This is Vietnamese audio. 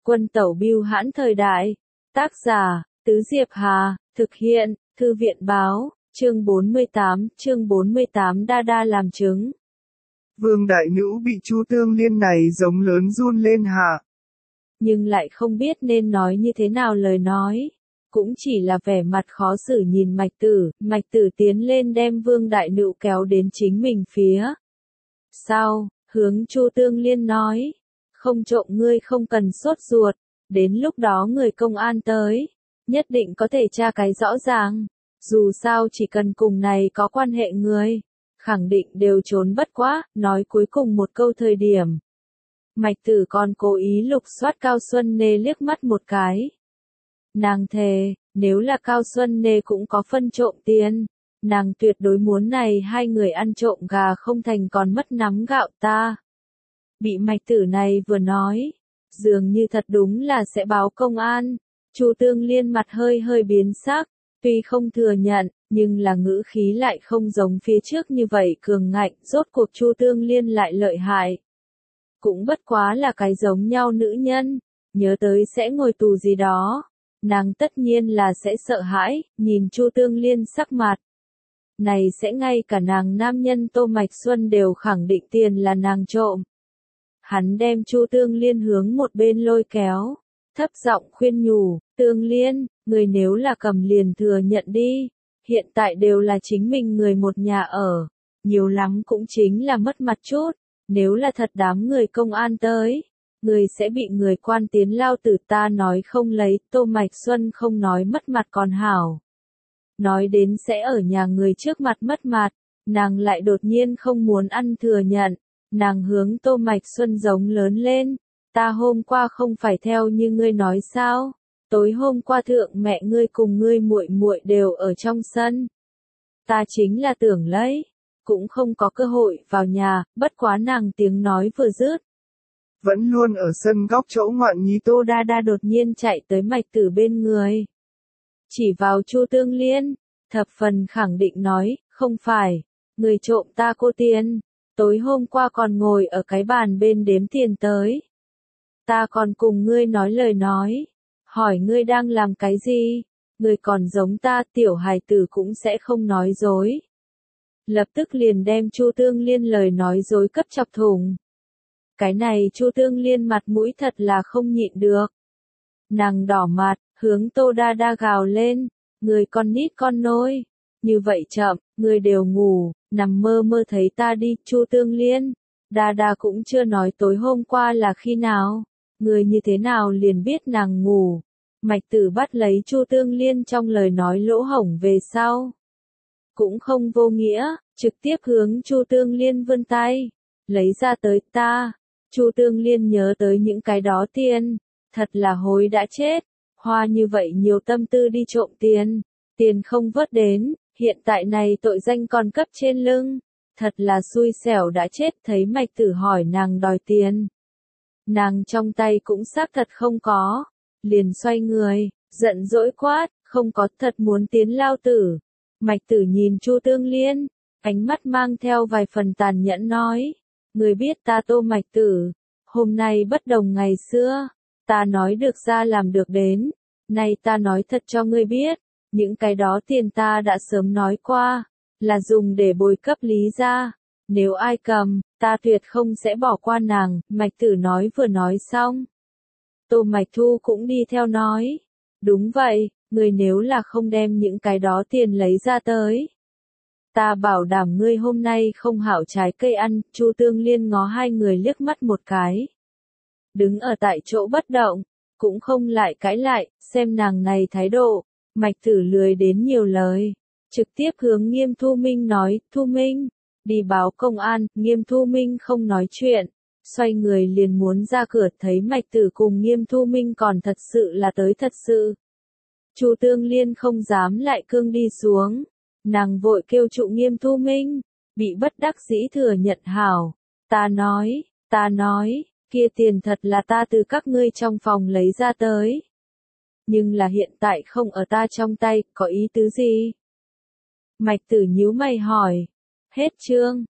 Quân tẩu bưu hãn thời đại. Tác giả, Tứ Diệp Hà, thực hiện, Thư viện báo, chương 48 Đa Đa làm chứng. Vương đại nữ bị Chu Tương Liên này giống lớn run lên hạ. Nhưng lại không biết nên nói như thế nào lời nói. Cũng chỉ là vẻ mặt khó xử nhìn Mạch Tử tiến lên đem Vương đại nữ kéo đến chính mình phía. Sau, hướng Chu Tương Liên nói, không trộm ngươi không cần sốt ruột, đến lúc đó người công an tới, nhất định có thể tra cái rõ ràng, dù sao chỉ cần cùng này có quan hệ người, khẳng định đều trốn bất quá, nói cuối cùng một câu thời điểm. Mạch Tử còn cố ý lục soát Cao Xuân Nê liếc mắt một cái. Nàng thề, nếu là Cao Xuân Nê cũng có phân trộm tiền, nàng tuyệt đối muốn này hai người ăn trộm gà không thành còn mất nắm gạo ta. Bị Mạch Tử này vừa nói, dường như thật đúng là sẽ báo công an. Chu Tương Liên mặt hơi hơi biến sắc, tuy không thừa nhận, nhưng là ngữ khí lại không giống phía trước như vậy cường ngạnh, rốt cuộc Chu Tương Liên lại lợi hại. Cũng bất quá là cái giống nhau nữ nhân, nhớ tới sẽ ngồi tù gì đó, nàng tất nhiên là sẽ sợ hãi, nhìn Chu Tương Liên sắc mặt. Này sẽ ngay cả nàng nam nhân Tô Mạch Xuân đều khẳng định tiền là nàng trộm. Hắn đem Chu Tương Liên hướng một bên lôi kéo, thấp giọng khuyên nhủ, Tương Liên, người nếu là cầm liền thừa nhận đi, hiện tại đều là chính mình người một nhà ở, nhiều lắm cũng chính là mất mặt chút, nếu là thật đám người công an tới, người sẽ bị người quan tiến lao tử ta nói không lấy, Tô Mạch Xuân không nói mất mặt còn hảo. Nói đến sẽ ở nhà người trước mặt mất mặt, nàng lại đột nhiên không muốn ăn thừa nhận. Nàng hướng Tô Mạch Xuân giống lớn lên, ta hôm qua không phải theo như ngươi nói sao, tối hôm qua thượng mẹ ngươi cùng ngươi muội muội đều ở trong sân. Ta chính là tưởng lấy, cũng không có cơ hội vào nhà, bất quá nàng tiếng nói vừa dứt. Vẫn luôn ở sân góc chỗ ngoạn nhi Tô Đa Đa đột nhiên chạy tới Mạch Tử bên người. Chỉ vào Chu Tương Liên, thập phần khẳng định nói, không phải, người trộm ta cô tiền. Tối hôm qua còn ngồi ở cái bàn bên đếm tiền tới. Ta còn cùng ngươi nói lời nói. Hỏi ngươi đang làm cái gì? Ngươi còn giống ta tiểu hài tử cũng sẽ không nói dối. Lập tức liền đem Chu Tương Liên lời nói dối cấp chọc thủng. Cái này Chu Tương Liên mặt mũi thật là không nhịn được. Nàng đỏ mặt, hướng Tô Đa Đa gào lên. Người con nít con nôi. Như vậy chậm, người đều ngủ, nằm mơ mơ thấy ta đi, Chu Tương Liên. Đa Đa cũng chưa nói tối hôm qua là khi nào, người như thế nào liền biết nàng ngủ. Mạch Tử bắt lấy Chu Tương Liên trong lời nói lỗ hổng về sau. Cũng không vô nghĩa, trực tiếp hướng Chu Tương Liên vươn tay, lấy ra tới ta. Chu Tương Liên nhớ tới những cái đó tiền, thật là hối đã chết, hoa như vậy nhiều tâm tư đi trộm tiền, tiền không vớt đến. Hiện tại này tội danh còn cấp trên lưng, thật là xui xẻo đã chết. Thấy Mạch Tử hỏi nàng đòi tiền. Nàng trong tay cũng xác thật không có, liền xoay người, giận dỗi quát, không có thật muốn tiến lao tử. Mạch Tử nhìn Chu Tương Liên, ánh mắt mang theo vài phần tàn nhẫn nói, người biết ta Tô Mạch Tử, hôm nay bất đồng ngày xưa, ta nói được ra làm được đến, nay ta nói thật cho ngươi biết. Những cái đó tiền ta đã sớm nói qua, là dùng để bồi cấp Lý gia. Nếu ai cầm, ta tuyệt không sẽ bỏ qua nàng. Mạch Tử nói vừa nói xong. Tô Mạch Thu cũng đi theo nói. Đúng vậy, người nếu là không đem những cái đó tiền lấy ra tới. Ta bảo đảm ngươi hôm nay không hảo trái cây ăn. Chu Tương Liên ngó hai người liếc mắt một cái. Đứng ở tại chỗ bất động, cũng không lại cãi lại, xem nàng này thái độ. Mạch Tử lười đến nhiều lời, trực tiếp hướng Nghiêm Thu Minh nói, Thu Minh, đi báo công an. Nghiêm Thu Minh không nói chuyện, xoay người liền muốn ra cửa, thấy Mạch Tử cùng Nghiêm Thu Minh còn thật sự là tới thật sự. Chu Tương Liên không dám lại cương đi xuống, nàng vội kêu trụ Nghiêm Thu Minh, bị bất đắc dĩ thừa nhận hảo, ta nói, kia tiền thật là ta từ các ngươi trong phòng lấy ra tới. Nhưng là hiện tại không ở ta trong tay, có ý tứ gì? Mạch Tử nhíu mày hỏi. Hết chương.